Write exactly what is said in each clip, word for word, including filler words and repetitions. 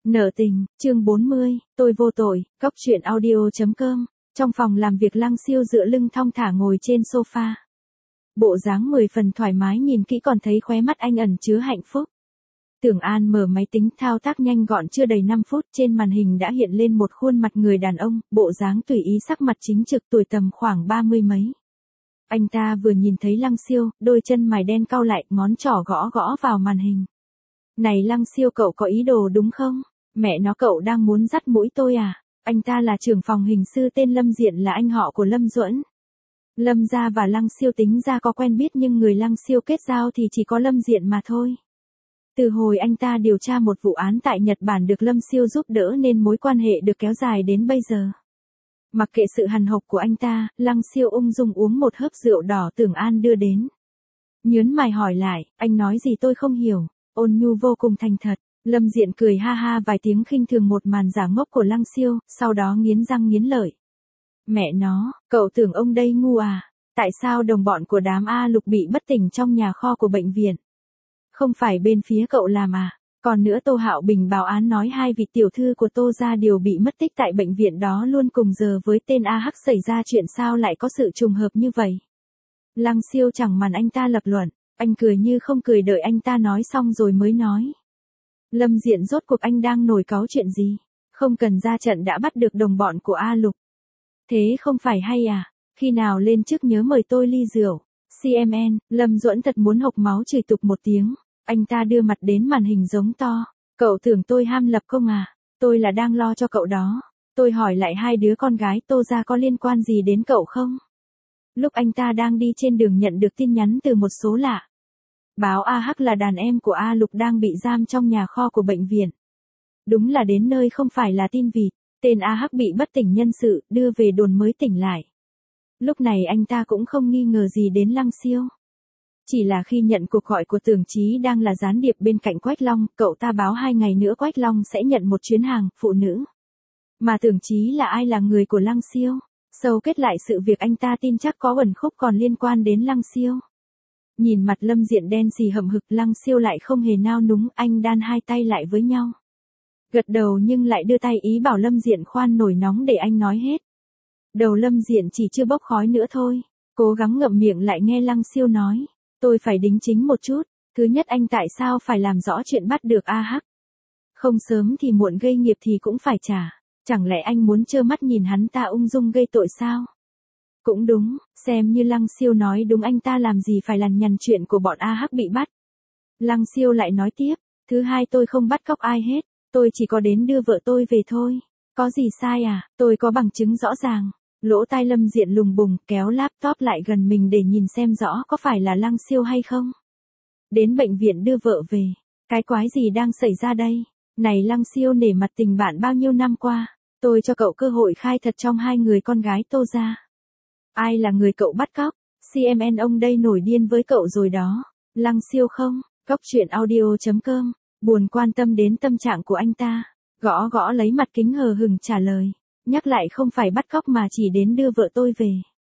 Nợ tình, chương bốn mươi, tôi vô tội, cóc truyện audio.com. Trong phòng làm việc Lăng Siêu dựa lưng thong thả ngồi trên sofa. Bộ dáng mười phần thoải mái, nhìn kỹ còn thấy khóe mắt anh ẩn chứa hạnh phúc. Tưởng An mở máy tính thao tác nhanh gọn chưa đầy năm phút, trên màn hình đã hiện lên một khuôn mặt người đàn ông, bộ dáng tùy ý, sắc mặt chính trực, tuổi tầm khoảng ba mươi mấy. Anh ta vừa nhìn thấy Lăng Siêu, đôi chân mày đen cau lại, ngón trỏ gõ gõ vào màn hình. Này Lăng Siêu, cậu có ý đồ đúng không? Mẹ nó, cậu đang muốn dắt mũi tôi à? Anh ta là trưởng phòng hình sự tên Lâm Diện, là anh họ của Lâm Duẫn. Lâm gia và Lăng Siêu tính ra có quen biết, nhưng người Lăng Siêu kết giao thì chỉ có Lâm Diện mà thôi. Từ hồi anh ta điều tra một vụ án tại Nhật Bản được Lâm Siêu giúp đỡ nên mối quan hệ được kéo dài đến bây giờ. Mặc kệ sự hằn học của anh ta, Lăng Siêu ung dung uống một hớp rượu đỏ Tưởng An đưa đến. Nhớn mày hỏi lại, anh nói gì tôi không hiểu. Ôn nhu vô cùng thành thật. Lâm Diện cười ha ha vài tiếng khinh thường một màn giả ngốc của Lăng Siêu, sau đó nghiến răng nghiến lợi. Mẹ nó, cậu tưởng ông đây ngu à? Tại sao đồng bọn của đám A Lục bị bất tỉnh trong nhà kho của bệnh viện? Không phải bên phía cậu làm à? Còn nữa, Tô Hạo Bình báo án nói hai vị tiểu thư của Tô gia đều bị mất tích tại bệnh viện đó luôn cùng giờ với tên A Hắc, xảy ra chuyện sao lại có sự trùng hợp như vậy? Lăng Siêu chẳng màn anh ta lập luận, anh cười như không cười, đợi anh ta nói xong rồi mới nói. Lâm Diện, rốt cuộc anh đang nổi cáu chuyện gì? Không cần ra trận đã bắt được đồng bọn của A Lục. Thế không phải hay à? Khi nào lên chức nhớ mời tôi ly rượu. xê em en, Lâm Duẫn thật muốn hộc máu, chửi tục một tiếng. Anh ta đưa mặt đến màn hình giống to. Cậu tưởng tôi ham lập công à? Tôi là đang lo cho cậu đó. Tôi hỏi lại, hai đứa con gái Tô gia có liên quan gì đến cậu không? Lúc anh ta đang đi trên đường nhận được tin nhắn từ một số lạ. Báo A Hắc là đàn em của A Lục đang bị giam trong nhà kho của bệnh viện. Đúng là đến nơi không phải là tin vịt. Tên A Hắc bị bất tỉnh nhân sự, đưa về đồn mới tỉnh lại. Lúc này anh ta cũng không nghi ngờ gì đến Lăng Siêu. Chỉ là khi nhận cuộc gọi của Tưởng Chí đang là gián điệp bên cạnh Quách Long, cậu ta báo hai ngày nữa Quách Long sẽ nhận một chuyến hàng phụ nữ. Mà Tưởng Chí là ai? Là người của Lăng Siêu. Sâu kết lại sự việc, anh ta tin chắc có ẩn khúc còn liên quan đến Lăng Siêu. Nhìn mặt Lâm Diện đen xì hậm hực, Lăng Siêu lại không hề nao núng, anh đan hai tay lại với nhau. Gật đầu nhưng lại đưa tay ý bảo Lâm Diện khoan nổi nóng để anh nói hết. Đầu Lâm Diện chỉ chưa bốc khói nữa thôi, cố gắng ngậm miệng lại nghe Lăng Siêu nói. Tôi phải đính chính một chút. Thứ nhất, anh tại sao phải làm rõ chuyện bắt được A Hắc? Không sớm thì muộn gây nghiệp thì cũng phải trả. Chẳng lẽ anh muốn trơ mắt nhìn hắn ta ung dung gây tội sao? Cũng đúng, xem như Lăng Siêu nói đúng, anh ta làm gì phải lằn nhằn chuyện của bọn A Hắc bị bắt. Lăng Siêu lại nói tiếp, thứ hai, tôi không bắt cóc ai hết, tôi chỉ có đến đưa vợ tôi về thôi. Có gì sai à? Tôi có bằng chứng rõ ràng. Lỗ tai Lâm Diện lùng bùng, kéo laptop lại gần mình để nhìn xem rõ có phải là Lăng Siêu hay không. Đến bệnh viện đưa vợ về, cái quái gì đang xảy ra đây? Này Lăng Siêu, nể mặt tình bạn bao nhiêu năm qua, tôi cho cậu cơ hội khai thật trong hai người con gái Tô gia. Ai là người cậu bắt cóc? xê em en ông đây nổi điên với cậu rồi đó. Lăng Siêu không? Cóc truyện audio.com. Buồn quan tâm đến tâm trạng của anh ta. Gõ gõ lấy mặt kính hờ hững trả lời. Nhắc lại, không phải bắt cóc mà chỉ đến đưa vợ tôi về.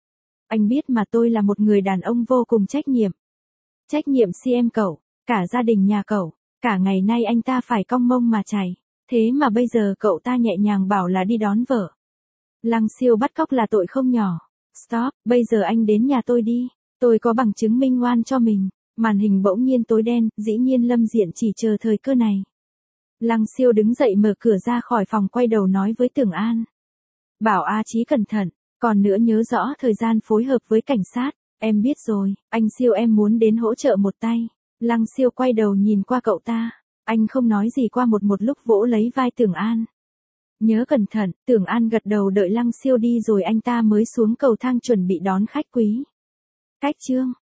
Anh biết mà, tôi là một người đàn ông vô cùng trách nhiệm. Trách nhiệm xê em cậu, cả gia đình nhà cậu, cả ngày nay anh ta phải cong mông mà chảy. Thế mà bây giờ cậu ta nhẹ nhàng bảo là đi đón vợ. Lăng Siêu, bắt cóc là tội không nhỏ. Stop, bây giờ anh đến nhà tôi đi. Tôi có bằng chứng minh oan cho mình. Màn hình bỗng nhiên tối đen, dĩ nhiên Lâm Diện chỉ chờ thời cơ này. Lăng Siêu đứng dậy mở cửa ra khỏi phòng, quay đầu nói với Tưởng An. Bảo A Chí cẩn thận, còn nữa nhớ rõ thời gian phối hợp với cảnh sát. Em biết rồi, anh Siêu, em muốn đến hỗ trợ một tay. Lăng Siêu quay đầu nhìn qua cậu ta. Anh không nói gì, qua một một lúc vỗ lấy vai Tưởng An. Nhớ cẩn thận. Tưởng An gật đầu, đợi Lăng Siêu đi rồi anh ta mới xuống cầu thang chuẩn bị đón khách quý. Cách chương